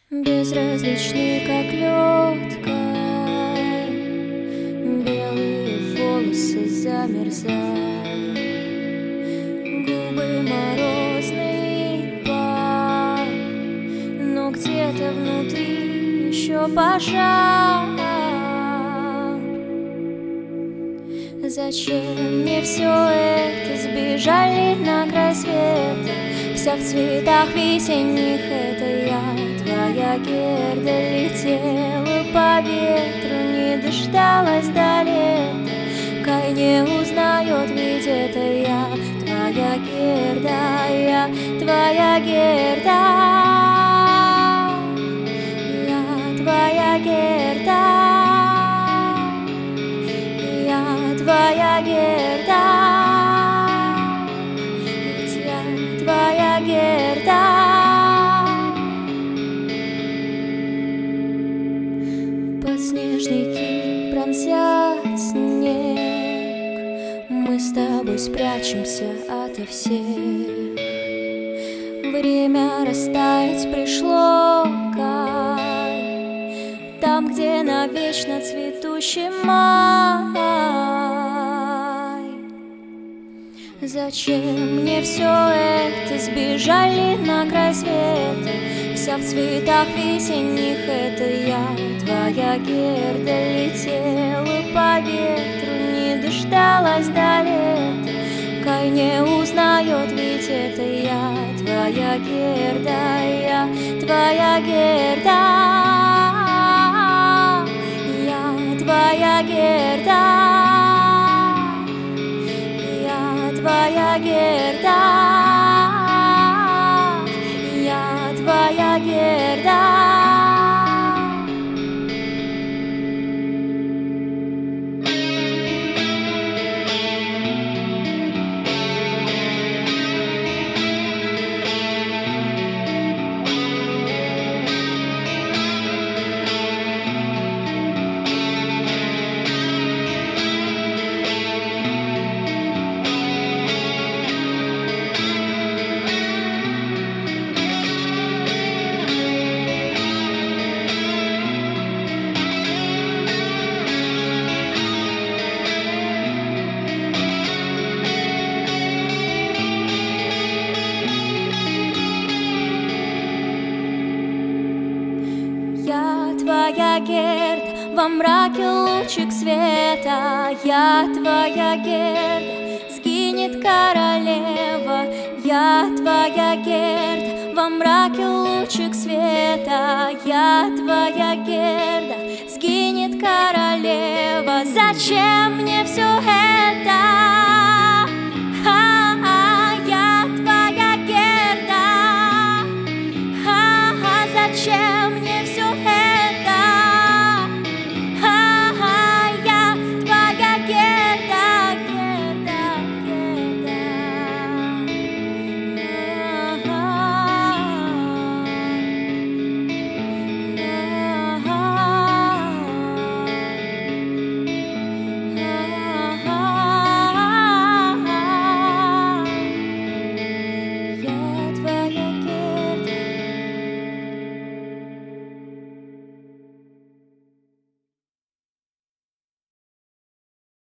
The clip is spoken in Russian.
Безразличный, как лед, белые волосы замерзают, губы морозный пар, но где-то внутри еще пожар. Зачем мне все это? Сбежали на край света, вся в цветах весенних. Это я, твоя Герда, летела по ветру, не дождалась до лета. Кай не узнает, ведь это я, твоя Герда, я твоя Герда, я твоя Герда. Твоя Герда, ведь я твоя Герда. Подснежники пронзят снег, мы с тобой спрячемся ото всех. Время растаять пришло, Кай, там, где навечно цветущий май. Зачем мне все это? Сбежали на край света, вся в цветах весенних. Это я, твоя Герда, летела по ветру, не дождалась до лета. Кай не узнает, ведь это я, твоя Герда, я твоя Герда, я твоя Герда. Твоя Герда, я твоя Герда. Я твоя Герда, во мраке лучик света. Я твоя Герда, сгинет королева. Я твоя Герда, во мраке лучик света. Я твоя Герда, сгинет королева. Зачем мне все это?